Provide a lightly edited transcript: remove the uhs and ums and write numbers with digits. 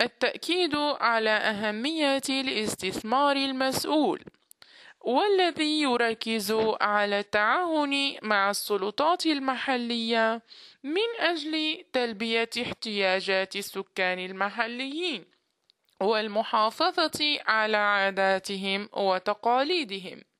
التأكيد على أهمية الاستثمار المسؤول، والذي يركز على التعاون مع السلطات المحلية من أجل تلبية احتياجات السكان المحليين والمحافظة على عاداتهم وتقاليدهم.